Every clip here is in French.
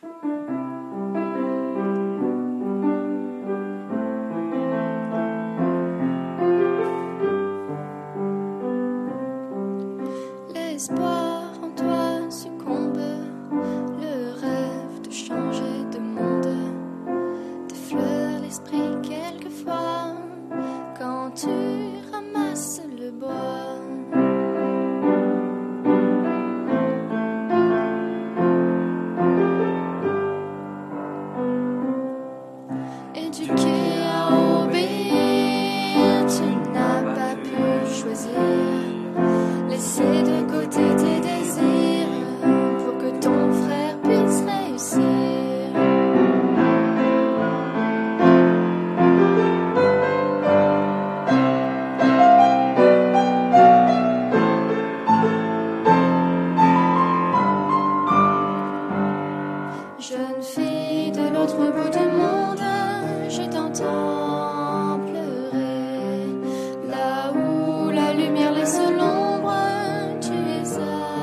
L'espoir en toi succombe, le rêve de changer de monde t'effleure l'esprit quelquefois quand tu ramasses le bois. Éduqué à obéir, tu n'as pas pu choisir. Laissez de côté tes désirs pour que ton frère puisse réussir. Jeune fille de l'autre bout du monde, je t'entends pleurer. Là où la lumière laisse l'ombre, tu es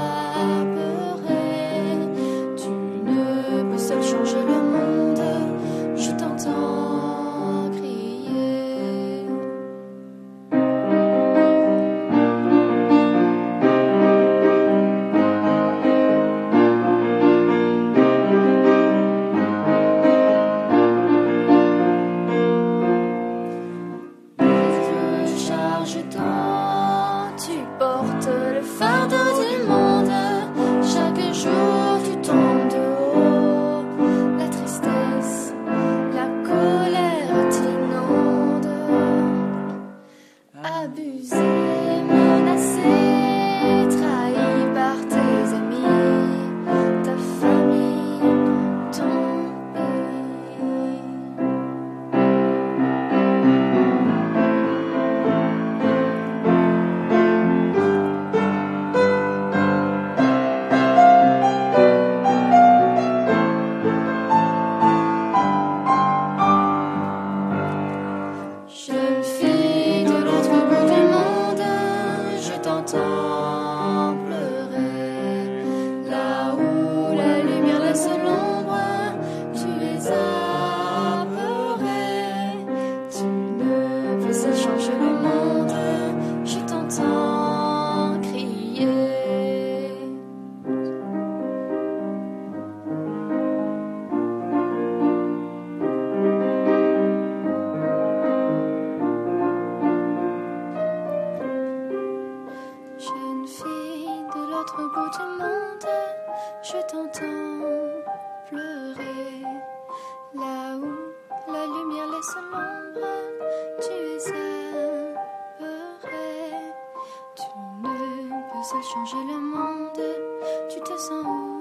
apeuré. Tu ne peux seul changer le monde, je t'entends crier. Charge-toi, tu portes le fardeau du monde. Chaque jour tu tombes de haut. La tristesse, la colère t'inonde. Abusé, menacé, trahi par tes amis, ta famille, ton pays. Jeune fille de l'autre bout du monde, je t'entends pleurer. Là où la lumière laisse l'ombre, tu es apeuré. Tu ne peux seul changer le monde, je t'entends crier. Jeune fille de l'autre bout du monde, je t'entends pleurer. Là où la lumière laisse l'ombre, tu es apeuré. Tu ne peux seul changer le monde, tu te sens où?